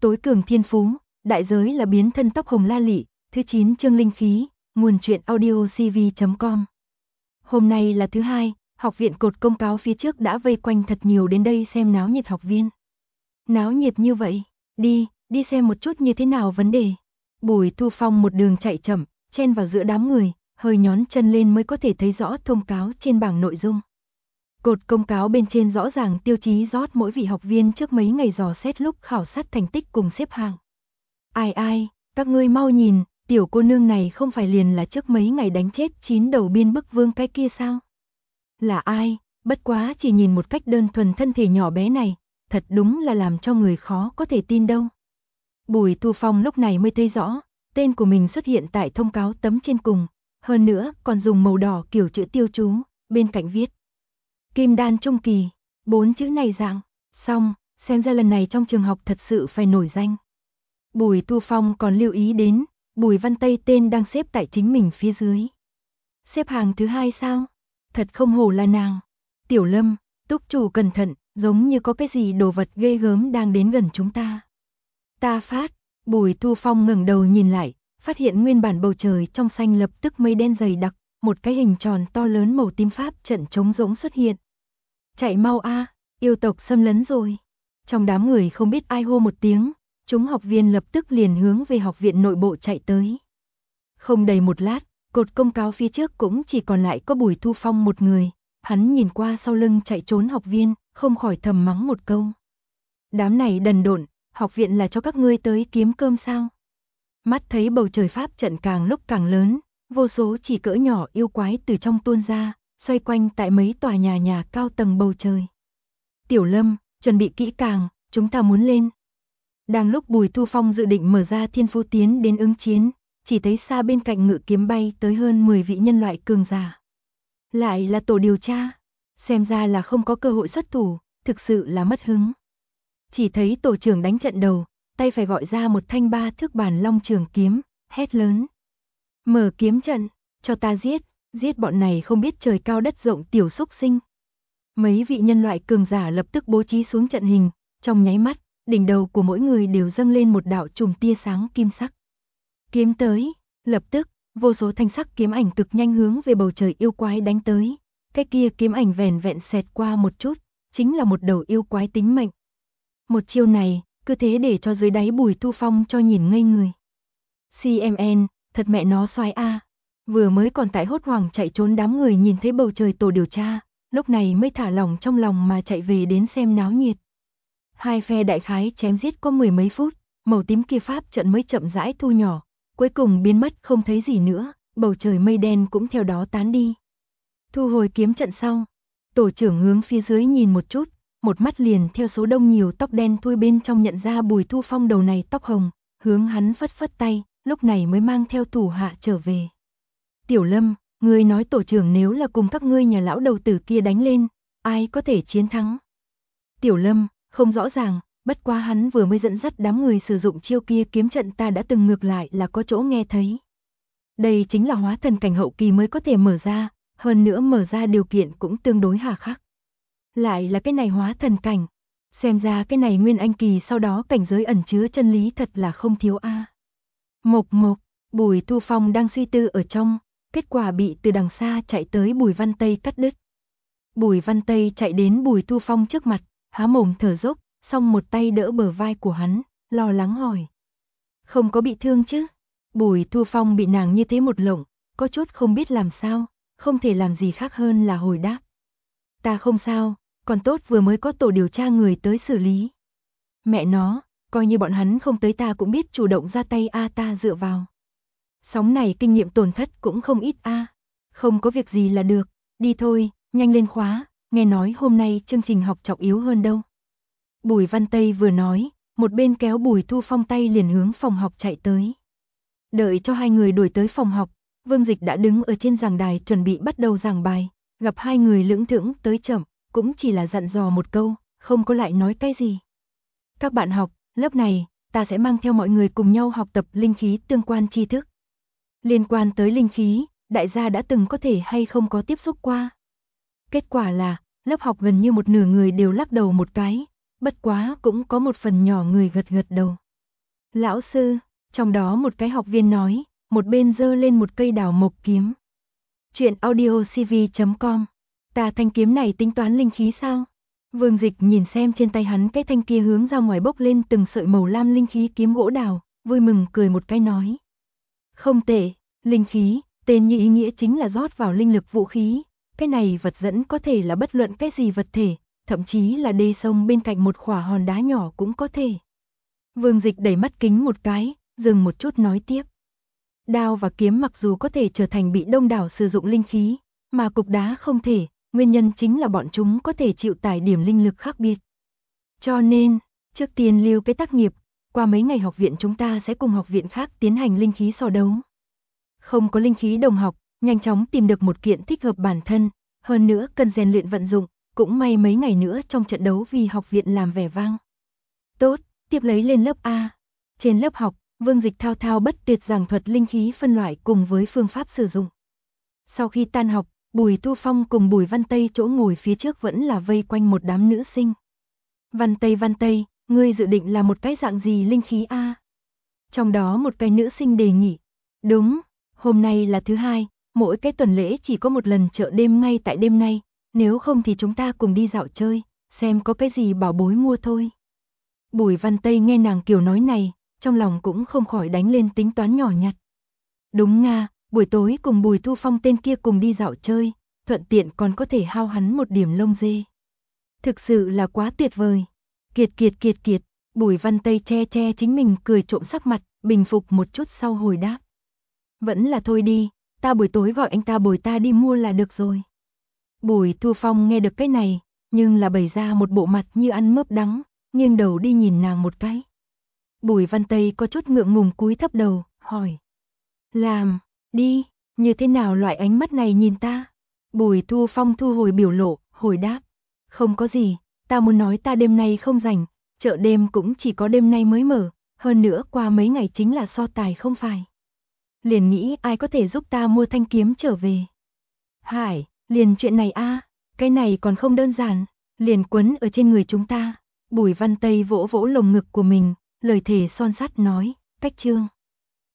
Tối cường thiên phú, đại giới là biến thân tóc hồng la lị, thứ 9 chương linh khí, nguồn truyện audio cv.com. Hôm nay là thứ hai, học viện cột công cáo phía trước đã vây quanh thật nhiều đến đây xem náo nhiệt học viên. Náo nhiệt như vậy, đi xem một chút như thế nào vấn đề. Bùi Thu Phong một đường chạy chậm, chen vào giữa đám người, hơi nhón chân lên mới có thể thấy rõ thông cáo trên bảng nội dung. Cột công cáo bên trên rõ ràng tiêu chí rót mỗi vị học viên trước mấy ngày dò xét lúc khảo sát thành tích cùng xếp hạng. Ai, các ngươi mau nhìn, tiểu cô nương này không phải liền là trước mấy ngày đánh chết 9 đầu biên bức vương cái kia sao? Là ai? Bất quá chỉ nhìn một cách đơn thuần thân thể nhỏ bé này, thật đúng là làm cho người khó có thể tin đâu. Bùi Thu Phong lúc này mới thấy rõ, tên của mình xuất hiện tại thông cáo tấm trên cùng, hơn nữa còn dùng màu đỏ kiểu chữ tiêu chú, bên cạnh viết Kim đan trung kỳ, 4 chữ này dạng, xong, xem ra lần này trong trường học thật sự phải nổi danh. Bùi Thu Phong còn lưu ý đến, Bùi Văn Tây tên đang xếp tại chính mình phía dưới. Xếp hàng thứ 2 sao? Thật không hổ là nàng. Tiểu Lâm, túc chủ cẩn thận, giống như có cái gì đồ vật ghê gớm đang đến gần chúng ta. Ta phát, Bùi Thu Phong ngẩng đầu nhìn lại, phát hiện nguyên bản bầu trời trong xanh lập tức mây đen dày đặc, một cái hình tròn to lớn màu tím pháp trận trống rỗng xuất hiện. Chạy mau a, yêu tộc xâm lấn rồi. Trong đám người không biết ai hô một tiếng, chúng học viên lập tức liền hướng về học viện nội bộ chạy tới. Không đầy một lát, cột công cáo phía trước cũng chỉ còn lại có Bùi Thu Phong một người, hắn nhìn qua sau lưng chạy trốn học viên, không khỏi thầm mắng một câu. Đám này đần độn, học viện là cho các ngươi tới kiếm cơm sao? Mắt thấy bầu trời pháp trận càng lúc càng lớn, vô số chỉ cỡ nhỏ yêu quái từ trong tuôn ra, xoay quanh tại mấy tòa nhà cao tầng bầu trời. Tiểu Lâm, chuẩn bị kỹ càng, chúng ta muốn lên. Đang lúc Bùi Thu Phong dự định mở ra thiên phú tiến đến ứng chiến, chỉ thấy xa bên cạnh ngự kiếm bay tới hơn 10 vị nhân loại cường giả. Lại là tổ điều tra, xem ra là không có cơ hội xuất thủ, thực sự là mất hứng. Chỉ thấy tổ trưởng đánh trận đầu, tay phải gọi ra một thanh 3 thước bản long trường kiếm, hét lớn. Mở kiếm trận, cho ta giết bọn này không biết trời cao đất rộng tiểu xúc sinh. Mấy vị nhân loại cường giả lập tức bố trí xuống trận hình, trong nháy mắt, đỉnh đầu của mỗi người đều dâng lên một đạo chùm tia sáng kim sắc. Kiếm tới, lập tức, vô số thanh sắc kiếm ảnh cực nhanh hướng về bầu trời yêu quái đánh tới. Cái kia kiếm ảnh vẻn vẹn xẹt qua một chút, chính là một đầu yêu quái tính mệnh. Một chiêu này, cứ thế để cho dưới đáy Bùi Thu Phong cho nhìn ngây người. CMN, thật mẹ nó xoái a. Vừa mới còn tại hốt hoảng chạy trốn đám người nhìn thấy bầu trời tổ điều tra, lúc này mới thả lỏng trong lòng mà chạy về đến xem náo nhiệt. Hai phe đại khái chém giết có 10 mấy phút, màu tím kia pháp trận mới chậm rãi thu nhỏ, cuối cùng biến mất không thấy gì nữa, bầu trời mây đen cũng theo đó tán đi. Thu hồi kiếm trận sau, tổ trưởng hướng phía dưới nhìn một chút, một mắt liền theo số đông nhiều tóc đen thui bên trong nhận ra Bùi Thu Phong đầu này tóc hồng, hướng hắn phất phất tay, lúc này mới mang theo thủ hạ trở về. Tiểu Lâm, ngươi nói tổ trưởng nếu là cùng các ngươi nhà lão đầu tử kia đánh lên, ai có thể chiến thắng? Tiểu Lâm, không rõ ràng, bất quá hắn vừa mới dẫn dắt đám người sử dụng chiêu kia kiếm trận ta đã từng ngược lại là có chỗ nghe thấy. Đây chính là hóa thần cảnh hậu kỳ mới có thể mở ra, hơn nữa mở ra điều kiện cũng tương đối hà khắc. Lại là cái này hóa thần cảnh, xem ra cái này nguyên anh kỳ sau đó cảnh giới ẩn chứa chân lý thật là không thiếu a. Mộc, Bùi Thu Phong đang suy tư ở trong, kết quả bị từ đằng xa chạy tới Bùi Văn Tây cắt đứt. Bùi Văn Tây chạy đến Bùi Thu Phong trước mặt, há mồm thở dốc, xong một tay đỡ bờ vai của hắn, lo lắng hỏi. Không có bị thương chứ? Bùi Thu Phong bị nàng như thế một lộng, có chút không biết làm sao, không thể làm gì khác hơn là hồi đáp. Ta không sao, còn tốt vừa mới có tổ điều tra người tới xử lý. Mẹ nó, coi như bọn hắn không tới ta cũng biết chủ động ra tay a, ta dựa vào. Sóng này kinh nghiệm tổn thất cũng không ít a. Không có việc gì là được, đi thôi, nhanh lên khóa, nghe nói hôm nay chương trình học trọng yếu hơn đâu. Bùi Văn Tây vừa nói, một bên kéo Bùi Thu Phong tay liền hướng phòng học chạy tới. Đợi cho hai người đuổi tới phòng học, Vương Dịch đã đứng ở trên giảng đài chuẩn bị bắt đầu giảng bài, gặp hai người lững thững tới chậm, cũng chỉ là dặn dò một câu, không có lại nói cái gì. Các bạn học, lớp này, ta sẽ mang theo mọi người cùng nhau học tập linh khí tương quan tri thức. Liên quan tới linh khí, đại gia đã từng có thể hay không có tiếp xúc qua. Kết quả là, lớp học gần như một nửa người đều lắc đầu một cái, bất quá cũng có một phần nhỏ người gật gật đầu. Lão sư, trong đó một cái học viên nói, một bên giơ lên một cây đào mộc kiếm. Chuyện audiocv.com. Ta thanh kiếm này tính toán linh khí sao? Vương Dịch nhìn xem trên tay hắn cái thanh kia hướng ra ngoài bốc lên từng sợi màu lam linh khí kiếm gỗ đào, vui mừng cười một cái nói. Không tệ, linh khí, tên như ý nghĩa chính là rót vào linh lực vũ khí, cái này vật dẫn có thể là bất luận cái gì vật thể, thậm chí là đê sông bên cạnh một khỏa hòn đá nhỏ cũng có thể. Vương Dịch đẩy mắt kính một cái, dừng một chút nói tiếp. Đao và kiếm mặc dù có thể trở thành bị đông đảo sử dụng linh khí, mà cục đá không thể, nguyên nhân chính là bọn chúng có thể chịu tải điểm linh lực khác biệt. Cho nên, trước tiên lưu cái tác nghiệp, qua mấy ngày học viện chúng ta sẽ cùng học viện khác tiến hành linh khí so đấu. Không có linh khí đồng học, nhanh chóng tìm được một kiện thích hợp bản thân, hơn nữa cần rèn luyện vận dụng, cũng may mấy ngày nữa trong trận đấu vì học viện làm vẻ vang. Tốt, tiếp lấy lên lớp A. Trên lớp học, Vương Dịch thao thao bất tuyệt giảng thuật linh khí phân loại cùng với phương pháp sử dụng. Sau khi tan học, Bùi Tu Phong cùng Bùi Văn Tây chỗ ngồi phía trước vẫn là vây quanh một đám nữ sinh. Văn Tây, ngươi dự định là một cái dạng gì linh khí a? Trong đó một cái nữ sinh đề nghị. Đúng, hôm nay là thứ hai, mỗi cái tuần lễ chỉ có một lần chợ đêm ngay tại đêm nay, nếu không thì chúng ta cùng đi dạo chơi, xem có cái gì bảo bối mua thôi. Bùi Văn Tây nghe nàng kiểu nói này, trong lòng cũng không khỏi đánh lên tính toán nhỏ nhặt. Đúng nga, buổi tối cùng Bùi Tu Phong tên kia cùng đi dạo chơi, thuận tiện còn có thể hao hắn một điểm lông dê. Thực sự là quá tuyệt vời. Kiệt, Bùi Văn Tây che chính mình cười trộm sắc mặt, bình phục một chút sau hồi đáp. Vẫn là thôi đi, ta buổi tối gọi anh ta bồi ta đi mua là được rồi. Bùi Tu Phong nghe được cái này, nhưng là bày ra một bộ mặt như ăn mướp đắng, nghiêng đầu đi nhìn nàng một cái. Bùi Văn Tây có chút ngượng ngùng cúi thấp đầu, hỏi. Làm, đi, như thế nào loại ánh mắt này nhìn ta? Bùi Tu Phong thu hồi biểu lộ, hồi đáp. Không có gì, ta muốn nói ta đêm nay không rảnh, chợ đêm cũng chỉ có đêm nay mới mở, hơn nữa qua mấy ngày chính là so tài không phải. Liền nghĩ ai có thể giúp ta mua thanh kiếm trở về. Hải, liền chuyện này a, cái này còn không đơn giản, liền quấn ở trên người chúng ta. Bùi Văn Tây vỗ vỗ lồng ngực của mình, lời thề son sắt nói, cách chương.